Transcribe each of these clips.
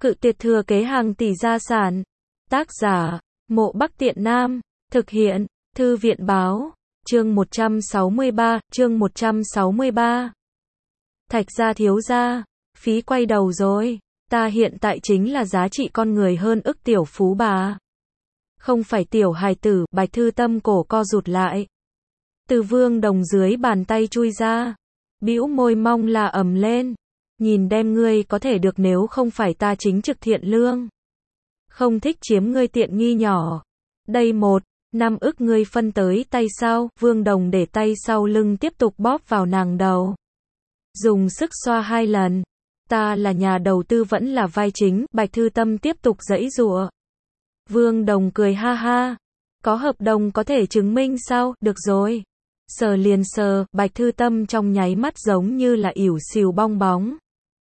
Cự tuyệt thừa kế hàng tỷ gia sản. Tác giả, Mộ Bắc Tiện Nam. Thực hiện, Thư viện báo. Chương 163. Thạch gia thiếu gia. Phí quay đầu rồi. Ta hiện tại chính là giá trị con người hơn ức tiểu phú bà. Không phải tiểu hài tử. Bạch Thư Tâm cổ co rụt lại. Từ Vương Đồng dưới bàn tay chui ra. Bĩu môi mong là ầm lên. Nhìn đem ngươi có thể được nếu không phải ta chính trực thiện lương. Không thích chiếm ngươi tiện nghi nhỏ. Đây 1,5 ức ngươi phân tới tay sau. Vương Đồng để tay sau lưng tiếp tục bóp vào nàng đầu. Dùng sức xoa 2 lần. Ta là nhà đầu tư vẫn là vai chính. Bạch Thư Tâm tiếp tục giãy giụa. Vương Đồng cười ha ha. Có hợp đồng có thể chứng minh sao? Được rồi. Sờ liền sờ. Bạch Thư Tâm trong nháy mắt giống như là ỉu xìu bong bóng.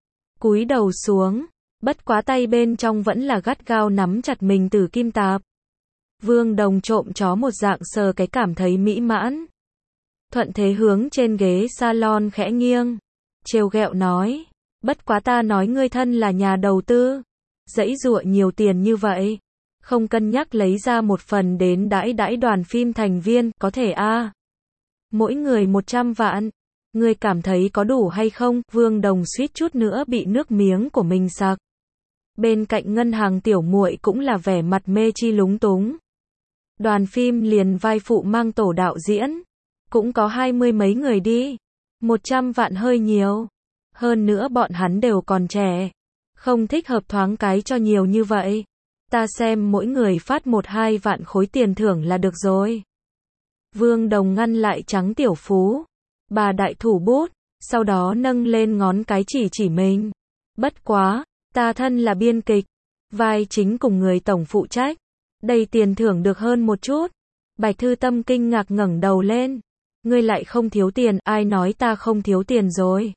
Cúi đầu xuống. Bất quá tay bên trong vẫn là gắt gao nắm chặt mình Tử Kim Tạp. Vương Đồng trộm chó một dạng sờ cái cảm thấy mỹ mãn. Thuận thế hướng trên ghế salon khẽ nghiêng. Trêu ghẹo nói. Bất quá ta nói ngươi thân là nhà đầu tư. Giãy giụa nhiều tiền như vậy. Không cân nhắc lấy ra một phần đến đãi đoàn phim thành viên, có thể a? Mỗi người 100 vạn. Ngươi cảm thấy có đủ hay không? Vương Đồng suýt chút nữa bị nước miếng của mình sặc. Bên cạnh ngân hàng tiểu muội cũng là vẻ mặt mê chi lúng túng. Đoàn phim liền vai phụ mang tổ đạo diễn. Cũng có 20 mấy người đi. 100 vạn hơi nhiều. Hơn nữa bọn hắn đều còn trẻ. Không thích hợp thoáng cái cho nhiều như vậy. Ta xem mỗi người phát 1-2 vạn khối tiền thưởng là được rồi. Vương Đồng ngăn lại Trắng Tiểu Phú. Bà đại thủ bút, sau đó nâng lên ngón cái chỉ mình. Bất quá, ta thân là biên kịch, vai chính cùng người tổng phụ trách. Đây tiền thưởng được hơn một chút. Bạch Thư Tâm kinh ngạc ngẩng đầu lên. Ngươi lại không thiếu tiền, ai nói ta không thiếu tiền rồi.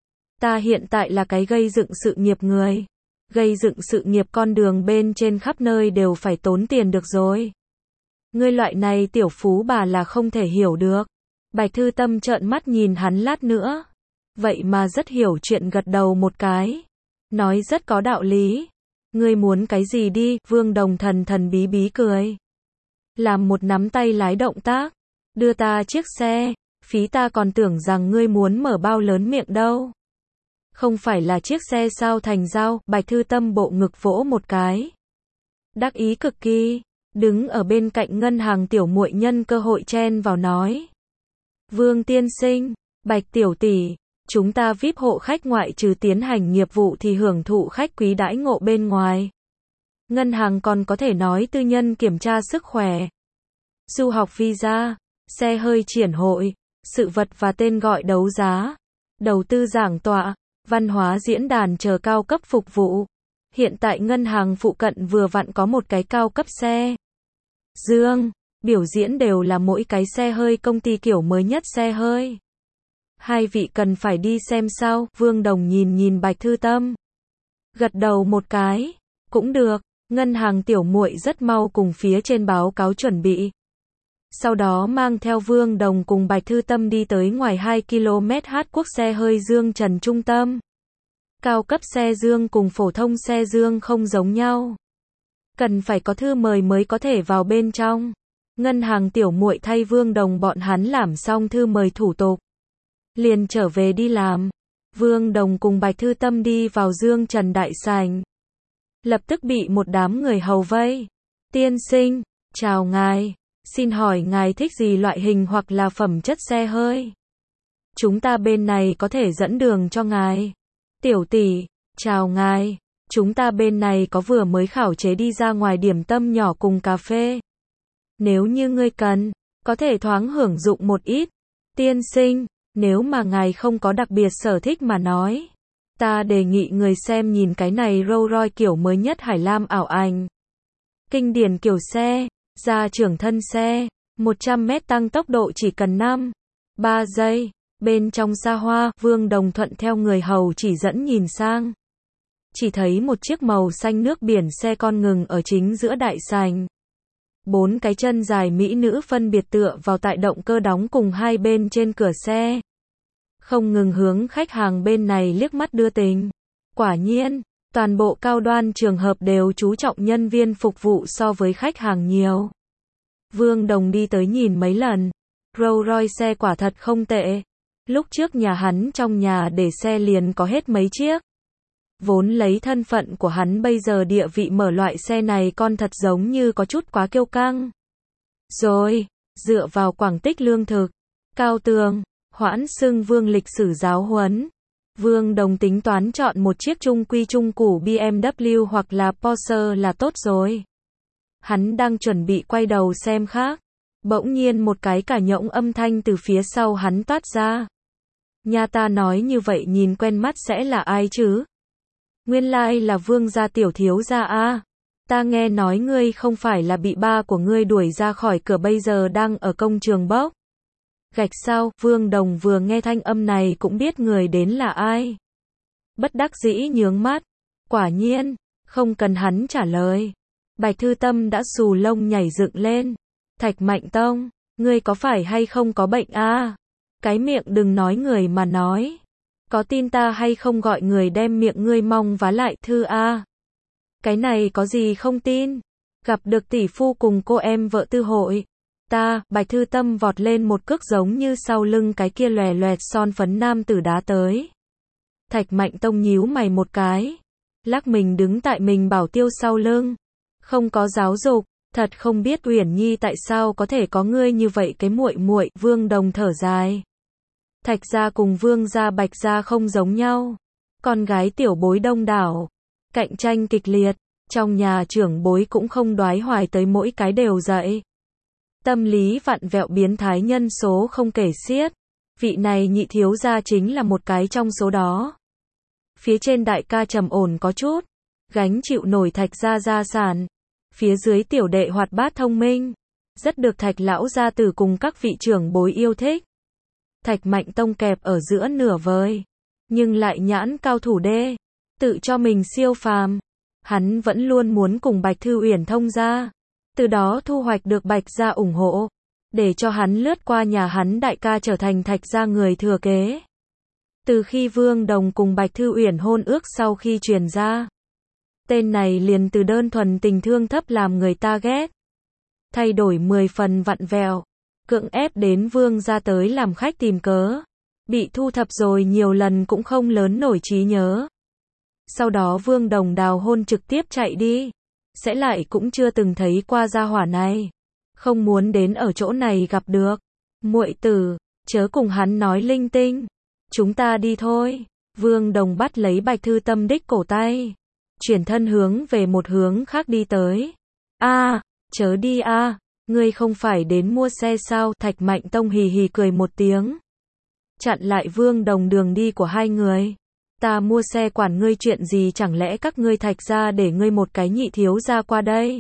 Ta hiện tại là cái gây dựng sự nghiệp người. Gây dựng sự nghiệp con đường bên trên khắp nơi đều phải tốn tiền được rồi. Ngươi loại này tiểu phú bà là không thể hiểu được. Bạch Thư Tâm trợn mắt nhìn hắn lát nữa. Vậy mà rất hiểu chuyện gật đầu một cái. Nói rất có đạo lý. Ngươi muốn cái gì đi? Vương Đồng thần bí bí cười. Làm một nắm tay lái động tác. Đưa ta chiếc xe. Phí ta còn tưởng rằng ngươi muốn mở bao lớn miệng đâu. Không phải là chiếc xe sao thành dao. Bạch Thư Tâm bộ ngực vỗ một cái. Đắc ý cực kỳ. Đứng ở bên cạnh ngân hàng tiểu muội nhân cơ hội chen vào nói. Vương tiên sinh, Bạch tiểu tỷ, chúng ta VIP hộ khách ngoại trừ tiến hành nghiệp vụ thì hưởng thụ khách quý đãi ngộ bên ngoài. Ngân hàng còn có thể nói tư nhân kiểm tra sức khỏe. Du học visa, xe hơi triển hội, sự vật và tên gọi đấu giá, đầu tư giảng tọa, văn hóa diễn đàn chờ cao cấp phục vụ. Hiện tại ngân hàng phụ cận vừa vặn có một cái cao cấp xe Dương, biểu diễn đều là mỗi cái xe hơi công ty kiểu mới nhất xe hơi. Hai vị cần phải đi xem sao? Vương Đồng nhìn Bạch Thư Tâm. Gật đầu một cái. Cũng được. Ngân hàng tiểu muội rất mau cùng phía trên báo cáo chuẩn bị. Sau đó mang theo Vương Đồng cùng Bạch Thư Tâm đi tới ngoài 2 km Hát Quốc xe hơi Dương Trần trung tâm. Cao cấp xe Dương cùng phổ thông xe Dương không giống nhau. Cần phải có thư mời mới có thể vào bên trong. Ngân hàng tiểu muội thay Vương Đồng bọn hắn làm xong thư mời thủ tục. Liền trở về đi làm. Vương Đồng cùng Bạch Thư Tâm đi vào Dương Trần đại sảnh. Lập tức bị một đám người hầu vây. Tiên sinh, chào ngài. Xin hỏi ngài thích gì loại hình hoặc là phẩm chất xe hơi? Chúng ta bên này có thể dẫn đường cho ngài. Tiểu tỷ, chào ngài. Chúng ta bên này có vừa mới khảo chế đi ra ngoài điểm tâm nhỏ cùng cà phê. Nếu như ngươi cần, có thể thoáng hưởng dụng một ít. Tiên sinh, nếu mà ngài không có đặc biệt sở thích mà nói. Ta đề nghị người xem nhìn cái này Rolls Royce kiểu mới nhất Hải Lam ảo ảnh. Kinh điển kiểu xe, gia trưởng thân xe, 100 mét tăng tốc độ chỉ cần 3 giây. Bên trong xa hoa, Vương Đồng thuận theo người hầu chỉ dẫn nhìn sang. Chỉ thấy một chiếc màu xanh nước biển xe con ngừng ở chính giữa đại sảnh. 4 cái chân dài mỹ nữ phân biệt tựa vào tại động cơ đóng cùng hai bên trên cửa xe. Không ngừng hướng khách hàng bên này liếc mắt đưa tình. Quả nhiên, Toàn bộ cao đoan trường hợp đều chú trọng nhân viên phục vụ so với khách hàng nhiều. Vương Đồng đi tới nhìn mấy lần. Rolls Royce xe quả thật không tệ. Lúc trước nhà hắn trong nhà để xe liền có hết mấy chiếc. Vốn lấy thân phận của hắn bây giờ địa vị mở loại xe này con thật giống như có chút quá kiêu căng. Rồi, dựa vào quảng tích lương thực, cao tường, hoãn xưng Vương lịch sử giáo huấn. Vương Đồng tính toán chọn một chiếc trung quy trung củ BMW hoặc là Porsche là tốt rồi. Hắn đang chuẩn bị quay đầu xem khác. Bỗng nhiên một cái cả nhỗng âm thanh từ phía sau hắn toát ra. Nhà ta nói như vậy nhìn quen mắt sẽ là ai chứ? Nguyên lai là Vương gia tiểu thiếu gia a. Ta nghe nói ngươi không phải là bị ba của ngươi đuổi ra khỏi cửa bây giờ đang ở công trường bốc. Gạch sao, Vương Đồng vừa nghe thanh âm này cũng biết người đến là ai. Bất đắc dĩ nhướng mắt. Quả nhiên, không cần hắn trả lời. Bạch Thư Tâm đã xù lông nhảy dựng lên. Thạch Mạnh Tông, ngươi có phải hay không có bệnh a? Cái miệng đừng nói người mà nói. Có tin ta hay không gọi người đem miệng ngươi mong vá lại Thư a? Cái này có gì không tin? Gặp được tỷ phu cùng cô em vợ Tư hội. Ta, Bạch Thư Tâm vọt lên một cước giống như sau lưng cái kia lòe loẹt son phấn nam tử đá tới. Thạch Mạnh Tông nhíu mày một cái. Lắc mình đứng tại mình bảo tiêu sau lưng. Không có giáo dục, thật không biết Uyển Nhi tại sao có thể có ngươi như vậy cái muội muội. Vương Đồng thở dài. Thạch gia cùng Vương gia Bạch gia không giống nhau. Con gái tiểu bối đông đảo. Cạnh tranh kịch liệt. Trong nhà trưởng bối cũng không đoái hoài tới mỗi cái đều dạy. Tâm lý vặn vẹo biến thái nhân số không kể xiết. Vị này nhị thiếu gia chính là một cái trong số đó. Phía trên đại ca trầm ổn có chút. Gánh chịu nổi Thạch gia gia sản. Phía dưới tiểu đệ hoạt bát thông minh. Rất được Thạch lão gia tử cùng các vị trưởng bối yêu thích. Thạch Mạnh Tông kẹp ở giữa nửa vời. Nhưng lại nhãn cao thủ đê. Tự cho mình siêu phàm. Hắn vẫn luôn muốn cùng Bạch Thư Uyển thông gia. Từ đó thu hoạch được Bạch gia ủng hộ. Để cho hắn lướt qua nhà hắn đại ca trở thành Thạch gia người thừa kế. Từ khi Vương Đồng cùng Bạch Thư Uyển hôn ước sau khi truyền ra. Tên này liền từ đơn thuần tình thương thấp làm người ta ghét. Thay đổi 10 phần vặn vẹo. Cưỡng ép đến Vương gia tới làm khách tìm cớ. Bị thu thập rồi nhiều lần cũng không lớn nổi trí nhớ. Sau đó Vương Đồng đào hôn trực tiếp chạy đi. Sẽ lại cũng chưa từng thấy qua gia hỏa này. Không muốn đến ở chỗ này gặp được. Muội tử, chớ cùng hắn nói linh tinh. Chúng ta đi thôi. Vương Đồng bắt lấy Bạch Thư Tâm đích cổ tay. Chuyển thân hướng về một hướng khác đi tới. A, chớ đi a, ngươi không phải đến mua xe sao? Thạch Mạnh Tông hì hì cười một tiếng. Chặn lại Vương Đồng đường đi của hai người. Ta mua xe quản ngươi chuyện gì, chẳng lẽ các ngươi Thạch gia để ngươi một cái nhị thiếu gia qua đây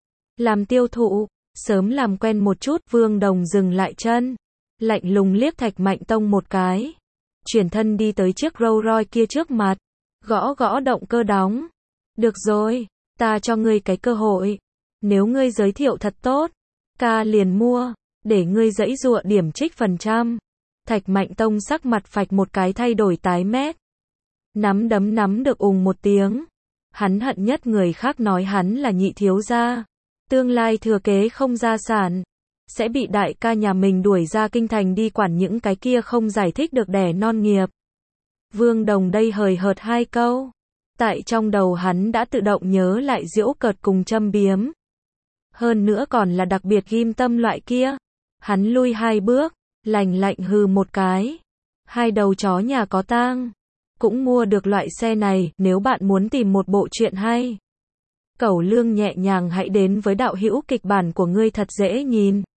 làm tiêu thụ? Sớm làm quen một chút. Vương Đồng dừng lại chân, lạnh lùng liếc Thạch Mạnh Tông một cái. Chuyển thân đi tới chiếc Rolls Royce kia trước mặt. Gõ gõ động cơ đóng. Được rồi, ta cho ngươi cái cơ hội. Nếu ngươi giới thiệu thật tốt, ca liền mua. Để ngươi dãy dụa điểm trích phần trăm. Thạch Mạnh Tông sắc mặt phạch một cái thay đổi tái mét. Nắm đấm nắm được ùng một tiếng. Hắn hận nhất người khác nói hắn là nhị thiếu gia. Tương lai thừa kế không gia sản. Sẽ bị đại ca nhà mình đuổi ra kinh thành đi quản những cái kia không giải thích được đẻ non nghiệp. Vương Đồng đây hời hợt hai câu. Tại trong đầu hắn đã tự động nhớ lại giễu cợt cùng châm biếm. Hơn nữa còn là đặc biệt ghim tâm loại kia. Hắn lui hai bước, lạnh lạnh hừ một cái. Hai đầu chó nhà có tang. Cũng mua được loại xe này, nếu bạn muốn tìm một bộ truyện hay. Cẩu lương nhẹ nhàng hãy đến với đạo hữu kịch bản của ngươi thật dễ nhìn.